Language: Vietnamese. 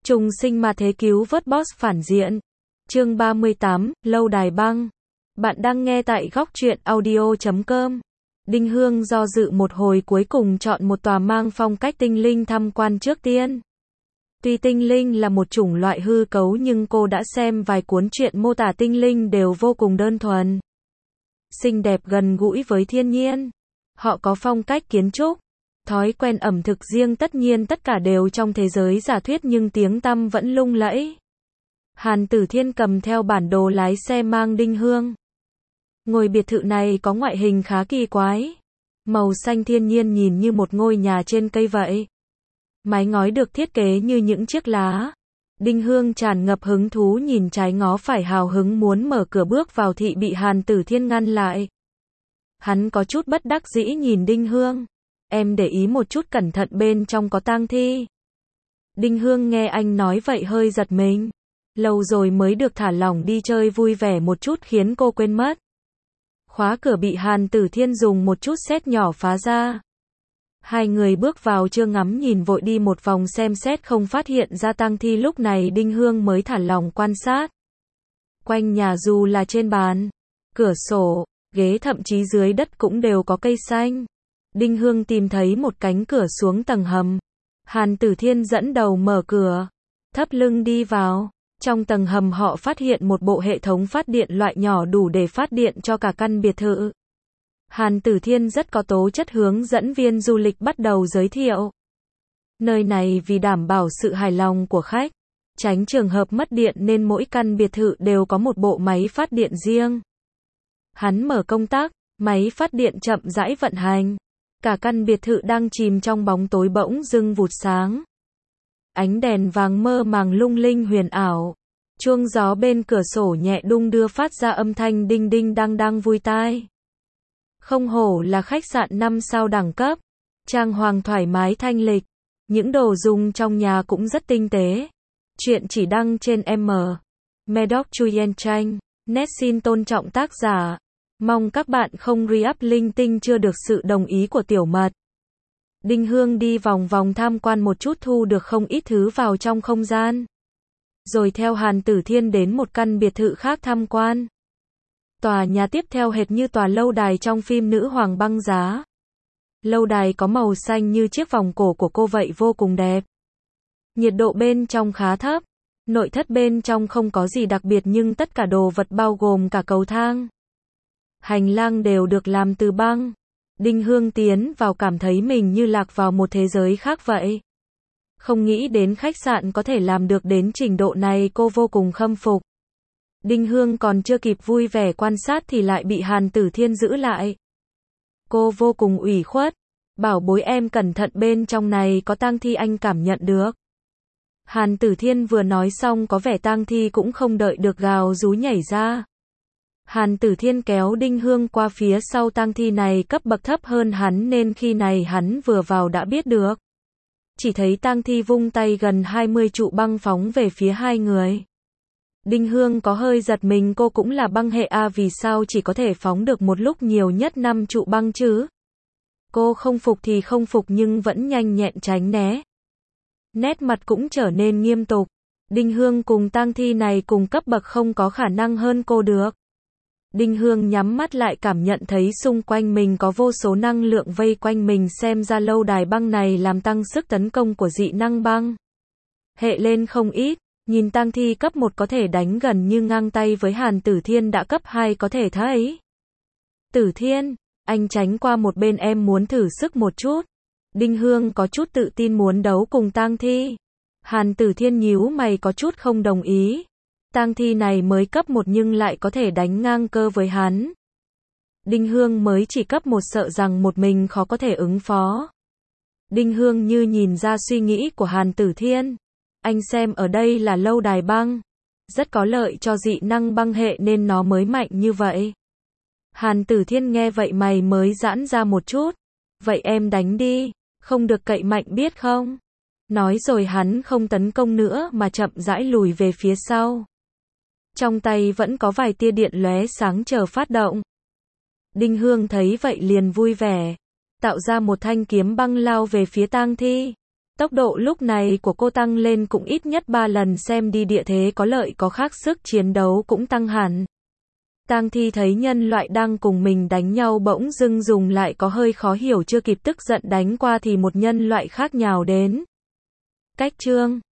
Trùng sinh ma thế cứu vớt boss phản diện. Chương 38, Lâu đài băng. Bạn đang nghe tại góc truyện audio.com. Đinh Hương do dự một hồi cuối cùng chọn một tòa mang phong cách tinh linh tham quan trước tiên. Tuy tinh linh là một chủng loại hư cấu nhưng cô đã xem vài cuốn truyện mô tả tinh linh đều vô cùng đơn thuần, xinh đẹp gần gũi với thiên nhiên. Họ có phong cách kiến trúc, thói quen ẩm thực riêng, tất nhiên tất cả đều trong thế giới giả thuyết nhưng tiếng tăm vẫn lung lẫy. Hàn Tử Thiên cầm theo bản đồ lái xe mang Đinh Hương. Ngôi biệt thự này có ngoại hình khá kỳ quái. Màu xanh thiên nhiên nhìn như một ngôi nhà trên cây vậy. Mái ngói được thiết kế như những chiếc lá. Đinh Hương tràn ngập hứng thú nhìn trái ngó phải, hào hứng muốn mở cửa bước vào thì bị Hàn Tử Thiên ngăn lại. Hắn có chút bất đắc dĩ nhìn Đinh Hương. Em để ý một chút, cẩn thận bên trong có tang thi. Đinh Hương nghe anh nói vậy hơi giật mình. Lâu rồi mới được thả lỏng đi chơi vui vẻ một chút khiến cô quên mất. Khóa cửa bị Hàn Tử Thiên dùng một chút sét nhỏ phá ra. Hai người bước vào, chưa ngắm nhìn, vội đi một vòng xem xét không phát hiện ra tang thi, lúc này Đinh Hương mới thả lỏng quan sát. Quanh nhà dù là trên bàn, cửa sổ, ghế, thậm chí dưới đất cũng đều có cây xanh. Đinh Hương tìm thấy một cánh cửa xuống tầng hầm. Hàn Tử Thiên dẫn đầu mở cửa, thấp lưng đi vào. Trong tầng hầm họ phát hiện một bộ hệ thống phát điện loại nhỏ đủ để phát điện cho cả căn biệt thự. Hàn Tử Thiên rất có tố chất hướng dẫn viên du lịch bắt đầu giới thiệu. Nơi này vì đảm bảo sự hài lòng của khách, tránh trường hợp mất điện nên mỗi căn biệt thự đều có một bộ máy phát điện riêng. Hắn mở công tắc, máy phát điện chậm rãi vận hành. Cả căn biệt thự đang chìm trong bóng tối bỗng dưng vụt sáng. Ánh đèn vàng mơ màng lung linh huyền ảo. Chuông gió bên cửa sổ nhẹ đung đưa phát ra âm thanh đinh đinh đang đang vui tai. Không hổ là khách sạn 5 sao đẳng cấp. Trang hoàng thoải mái thanh lịch. Những đồ dùng trong nhà cũng rất tinh tế. Chuyện chỉ đăng trên Medoc Chuyen Tranh. Net xin tôn trọng tác giả. Mong các bạn không re-up linh tinh chưa được sự đồng ý của tiểu mật. Đinh Hương đi vòng vòng tham quan một chút, thu được không ít thứ vào trong không gian. Rồi theo Hàn Tử Thiên đến một căn biệt thự khác tham quan. Tòa nhà tiếp theo hệt như tòa lâu đài trong phim Nữ Hoàng Băng Giá. Lâu đài có màu xanh như chiếc vòng cổ của cô vậy, vô cùng đẹp. Nhiệt độ bên trong khá thấp. Nội thất bên trong không có gì đặc biệt nhưng tất cả đồ vật bao gồm cả cầu thang, hành lang đều được làm từ băng. Đinh Hương tiến vào cảm thấy mình như lạc vào một thế giới khác vậy. Không nghĩ đến khách sạn có thể làm được đến trình độ này, cô vô cùng khâm phục. Đinh Hương còn chưa kịp vui vẻ quan sát thì lại bị Hàn Tử Thiên giữ lại. Cô vô cùng ủy khuất. Bảo bối em cẩn thận, bên trong này có tang thi, anh cảm nhận được. Hàn Tử Thiên vừa nói xong có vẻ tang thi cũng không đợi được gào rú nhảy ra. Hàn Tử Thiên kéo Đinh Hương qua phía sau, tang thi này cấp bậc thấp hơn hắn nên khi này hắn vừa vào đã biết được. Chỉ thấy tang thi vung tay, gần 20 trụ băng phóng về phía hai người. Đinh Hương có hơi giật mình, cô cũng là băng hệ A, vì sao chỉ có thể phóng được một lúc nhiều nhất 5 trụ băng chứ? Cô không phục thì không phục nhưng vẫn nhanh nhẹn tránh né. Nét mặt cũng trở nên nghiêm túc. Đinh Hương cùng tang thi này cùng cấp bậc, không có khả năng hơn cô được. Đinh Hương nhắm mắt lại, cảm nhận thấy xung quanh mình có vô số năng lượng vây quanh mình, xem ra lâu đài băng này làm tăng sức tấn công của dị năng băng hệ lên không ít. Nhìn tang thi cấp 1 có thể đánh gần như ngang tay với Hàn Tử Thiên đã cấp 2 có thể thấy. Tử Thiên, anh tránh qua một bên, em muốn thử sức một chút. Đinh Hương có chút tự tin muốn đấu cùng tang thi. Hàn Tử Thiên nhíu mày có chút không đồng ý. Tang thi này mới cấp 1 nhưng lại có thể đánh ngang cơ với hắn. Đinh Hương mới chỉ cấp 1, sợ rằng một mình khó có thể ứng phó. Đinh Hương như nhìn ra suy nghĩ của Hàn Tử Thiên. Anh xem, ở đây là lâu đài băng, rất có lợi cho dị năng băng hệ nên nó mới mạnh như vậy. Hàn Tử Thiên nghe vậy mày mới giãn ra một chút. Vậy em đánh đi, không được cậy mạnh biết không? Nói rồi hắn không tấn công nữa mà chậm rãi lùi về phía sau. Trong tay vẫn có vài tia điện lóe sáng chờ phát động. Đinh Hương thấy vậy liền vui vẻ, tạo ra một thanh kiếm băng lao về phía tang thi. Tốc độ lúc này của cô tăng lên cũng ít nhất 3 lần, xem đi địa thế có lợi có khác, sức chiến đấu cũng tăng hẳn. Tang Thi thấy nhân loại đang cùng mình đánh nhau bỗng dưng dùng lại có hơi khó hiểu, chưa kịp tức giận đánh qua thì một nhân loại khác nhào đến. Cách chương